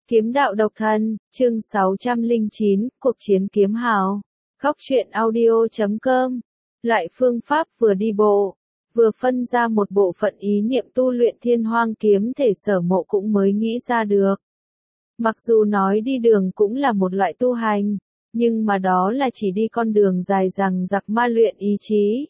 Kiếm đạo độc thân, chương 609, cuộc chiến kiếm hào. Góc truyện audio.com. Loại phương pháp vừa đi bộ, vừa phân ra một bộ phận ý niệm tu luyện thiên hoang kiếm thể Sở Mộ cũng mới nghĩ ra được. Mặc dù nói đi đường cũng là một loại tu hành, nhưng mà đó là chỉ đi con đường dài dằng dặc ma luyện ý chí,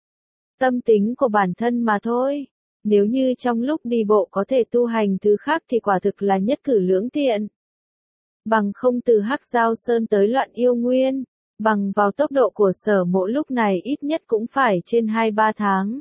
tâm tính của bản thân mà thôi. Nếu như trong lúc đi bộ có thể tu hành thứ khác thì quả thực là nhất cử lưỡng tiện. Bằng không từ Hắc Giao Sơn tới Loạn Yêu Nguyên, bằng vào tốc độ của Sở Mộ lúc này ít nhất cũng phải trên 2-3 tháng.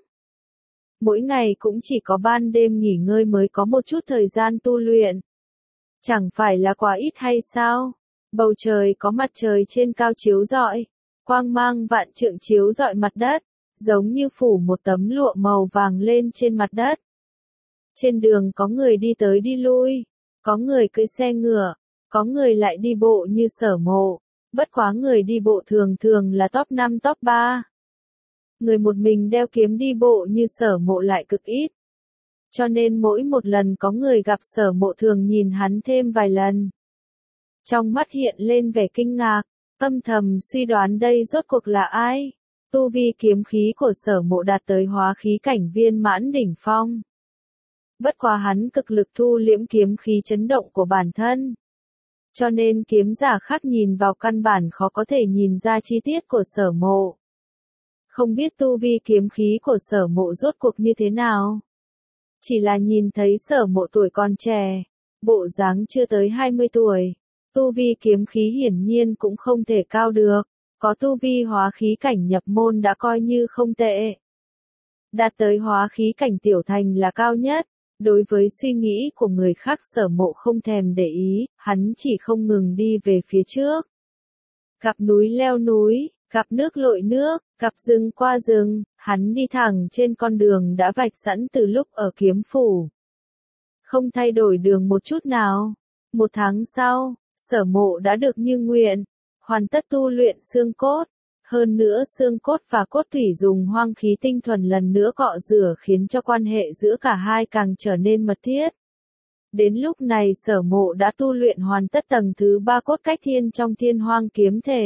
Mỗi ngày cũng chỉ có ban đêm nghỉ ngơi mới có một chút thời gian tu luyện. Chẳng phải là quá ít hay sao? Bầu trời có mặt trời trên cao chiếu rọi, quang mang vạn trượng chiếu rọi mặt đất, giống như phủ một tấm lụa màu vàng lên trên mặt đất. Trên đường có người đi tới đi lui, có người cưỡi xe ngựa, có người lại đi bộ như Sở Mộ, bất quá người đi bộ thường thường là top 5 top 3. Người một mình đeo kiếm đi bộ như Sở Mộ lại cực ít. Cho nên mỗi một lần có người gặp Sở Mộ thường nhìn hắn thêm vài lần. Trong mắt hiện lên vẻ kinh ngạc, âm thầm suy đoán đây rốt cuộc là ai. Tu vi kiếm khí của Sở Mộ đạt tới hóa khí cảnh viên mãn đỉnh phong. Bất quá hắn cực lực thu liễm kiếm khí chấn động của bản thân. Cho nên kiếm giả khác nhìn vào căn bản khó có thể nhìn ra chi tiết của Sở Mộ. Không biết tu vi kiếm khí của Sở Mộ rốt cuộc như thế nào. Chỉ là nhìn thấy Sở Mộ tuổi còn trẻ, bộ dáng chưa tới 20 tuổi. Tu vi kiếm khí hiển nhiên cũng không thể cao được. Có tu vi hóa khí cảnh nhập môn đã coi như không tệ. Đạt tới hóa khí cảnh tiểu thành là cao nhất. Đối với suy nghĩ của người khác Sở Mộ không thèm để ý, hắn chỉ không ngừng đi về phía trước. Gặp núi leo núi, gặp nước lội nước, gặp rừng qua rừng, hắn đi thẳng trên con đường đã vạch sẵn từ lúc ở kiếm phủ. Không thay đổi đường một chút nào. 1 tháng sau, Sở Mộ đã được như nguyện, hoàn tất tu luyện xương cốt. Hơn nữa xương cốt và cốt tủy dùng hoang khí tinh thuần lần nữa cọ rửa khiến cho quan hệ giữa cả hai càng trở nên mật thiết. Đến lúc này Sở Mộ đã tu luyện hoàn tất tầng thứ 3 cốt cách thiên trong thiên hoang kiếm thể.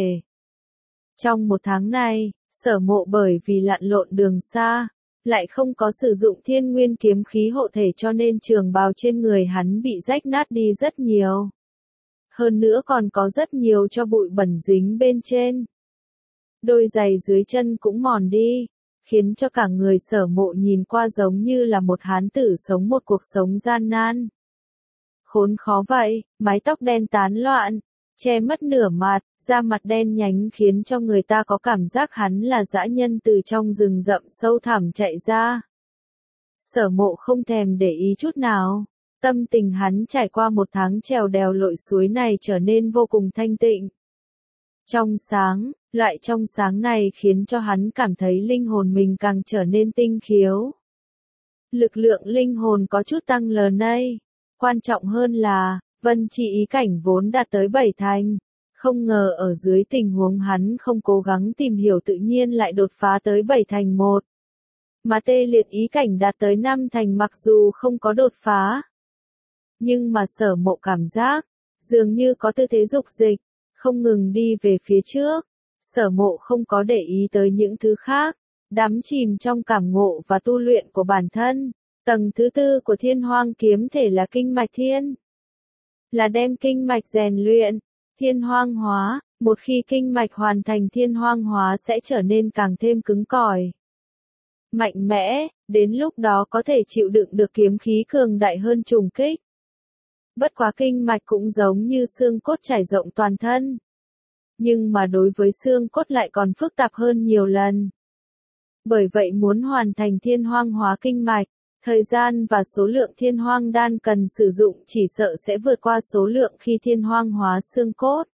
Trong 1 tháng này, Sở Mộ bởi vì lặn lộn đường xa, lại không có sử dụng thiên nguyên kiếm khí hộ thể cho nên trường bào trên người hắn bị rách nát đi rất nhiều. Hơn nữa còn có rất nhiều cho bụi bẩn dính bên trên. Đôi giày dưới chân cũng mòn đi, khiến cho cả người Sở Mộ nhìn qua giống như là một hán tử sống một cuộc sống gian nan. Khốn khó vậy, mái tóc đen tán loạn, che mất nửa mặt, da mặt đen nhánh khiến cho người ta có cảm giác hắn là dã nhân từ trong rừng rậm sâu thẳm chạy ra. Sở Mộ không thèm để ý chút nào, tâm tình hắn trải qua 1 tháng trèo đèo lội suối này trở nên vô cùng thanh tịnh. Trong sáng, loại trong sáng này khiến cho hắn cảm thấy linh hồn mình càng trở nên tinh khiếu. Lực lượng linh hồn có chút tăng lớn đây. Quan trọng hơn là, vân chi ý cảnh vốn đạt tới 7 thành. Không ngờ ở dưới tình huống hắn không cố gắng tìm hiểu tự nhiên lại đột phá tới 7 thành 1. Mà tê liệt ý cảnh đạt tới 5 thành mặc dù không có đột phá. Nhưng mà Sở Mộ cảm giác, dường như có tư thế dục dịch, không ngừng đi về phía trước. Sở Mộ không có để ý tới những thứ khác, đắm chìm trong cảm ngộ và tu luyện của bản thân. Tầng thứ 4 của thiên hoang kiếm thể là kinh mạch thiên. Là đem kinh mạch rèn luyện, thiên hoang hóa, một khi kinh mạch hoàn thành thiên hoang hóa sẽ trở nên càng thêm cứng cỏi. Mạnh mẽ, đến lúc đó có thể chịu đựng được kiếm khí cường đại hơn trùng kích. Bất quá kinh mạch cũng giống như xương cốt trải rộng toàn thân. Nhưng mà đối với xương cốt lại còn phức tạp hơn nhiều lần. Bởi vậy muốn hoàn thành thiên hoang hóa kinh mạch, thời gian và số lượng thiên hoang đan cần sử dụng chỉ sợ sẽ vượt qua số lượng khi thiên hoang hóa xương cốt.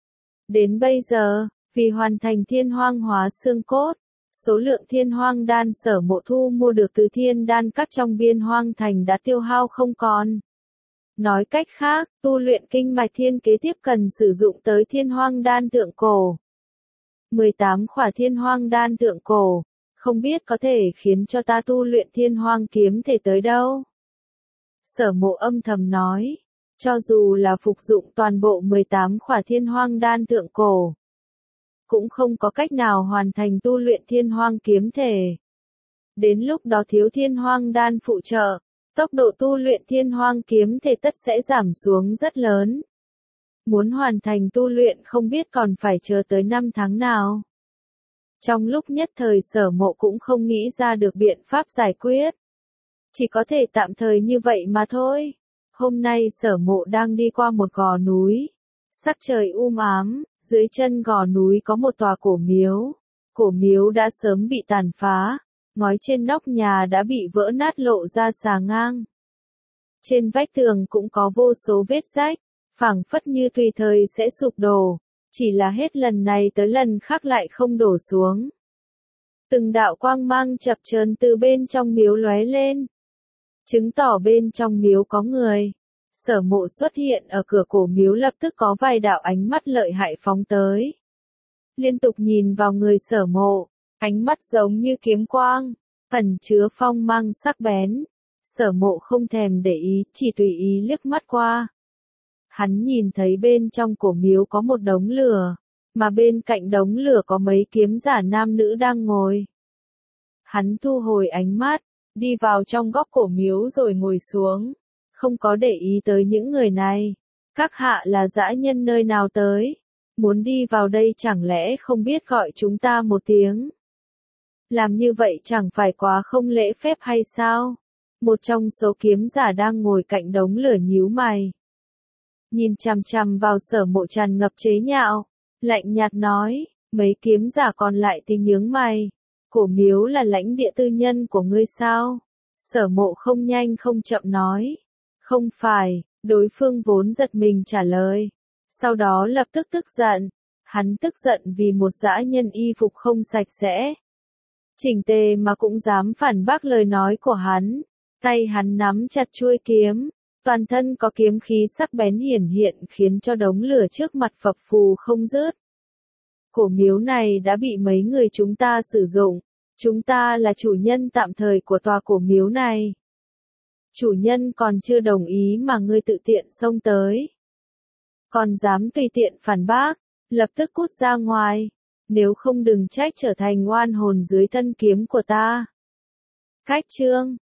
Đến bây giờ, vì hoàn thành thiên hoang hóa xương cốt, số lượng thiên hoang đan Sở Mộ thu mua được từ thiên đan các trong biên hoang thành đã tiêu hao không còn. Nói cách khác, tu luyện kinh mạch thiên kế tiếp cần sử dụng tới thiên hoang đan thượng cổ. 18 khỏa thiên hoang đan thượng cổ, không biết có thể khiến cho ta tu luyện thiên hoang kiếm thể tới đâu. Sở Mộ âm thầm nói, Cho dù là phục dụng toàn bộ 18 khỏa thiên hoang đan thượng cổ, cũng không có cách nào hoàn thành tu luyện thiên hoang kiếm thể. Đến lúc đó thiếu thiên hoang đan phụ trợ, tốc độ tu luyện thiên hoang kiếm thể tất sẽ giảm xuống rất lớn. Muốn hoàn thành tu luyện không biết còn phải chờ tới 5 tháng nào. Trong lúc nhất thời Sở Mộ cũng không nghĩ ra được biện pháp giải quyết. Chỉ có thể tạm thời như vậy mà thôi. Hôm nay Sở Mộ đang đi qua một gò núi. Sắc trời ám, dưới chân gò núi có một tòa cổ miếu. Cổ miếu đã sớm bị tàn phá, ngói trên nóc nhà đã bị vỡ nát lộ ra xà ngang. Trên vách tường cũng có vô số vết rách, phảng phất như tùy thời sẽ sụp đổ, chỉ là hết lần này tới lần khác lại không đổ xuống. Từng đạo quang mang chập chờn từ bên trong miếu lóe lên, chứng tỏ bên trong miếu có người. Sở Mộ xuất hiện ở cửa cổ miếu lập tức có vài đạo ánh mắt lợi hại phóng tới. Liên tục nhìn vào người Sở Mộ, ánh mắt giống như kiếm quang, ẩn chứa phong mang sắc bén. Sở Mộ không thèm để ý, chỉ tùy ý liếc mắt qua. Hắn nhìn thấy bên trong cổ miếu có một đống lửa, mà bên cạnh đống lửa có mấy kiếm giả nam nữ đang ngồi. Hắn thu hồi ánh mắt, đi vào trong góc cổ miếu rồi ngồi xuống, không có để ý tới những người này. Các hạ là dã nhân nơi nào tới? Muốn đi vào đây chẳng lẽ không biết gọi chúng ta một tiếng? Làm như vậy chẳng phải quá không lễ phép hay sao? Một trong số kiếm giả đang ngồi cạnh đống lửa nhíu mày. Nhìn chằm chằm vào Sở Mộ tràn ngập chế nhạo, lạnh nhạt nói, mấy kiếm giả còn lại thì nhướng mày. Cổ miếu là lãnh địa tư nhân của ngươi sao? Sở Mộ không nhanh không chậm nói. Không phải, đối phương vốn giật mình trả lời. Sau đó lập tức tức giận. Hắn tức giận vì một dã nhân y phục không sạch sẽ, chỉnh tề mà cũng dám phản bác lời nói của hắn. Tay hắn nắm chặt chuôi kiếm, toàn thân có kiếm khí sắc bén hiển hiện khiến cho đống lửa trước mặt phập phù không dứt. Cổ miếu này đã bị mấy người chúng ta sử dụng. Chúng ta là chủ nhân tạm thời của tòa cổ miếu này. Chủ nhân còn chưa đồng ý mà ngươi tự tiện xông tới. Còn dám tùy tiện phản bác, lập tức cút ra ngoài. Nếu không đừng trách trở thành oan hồn dưới thân kiếm của ta. Cách chương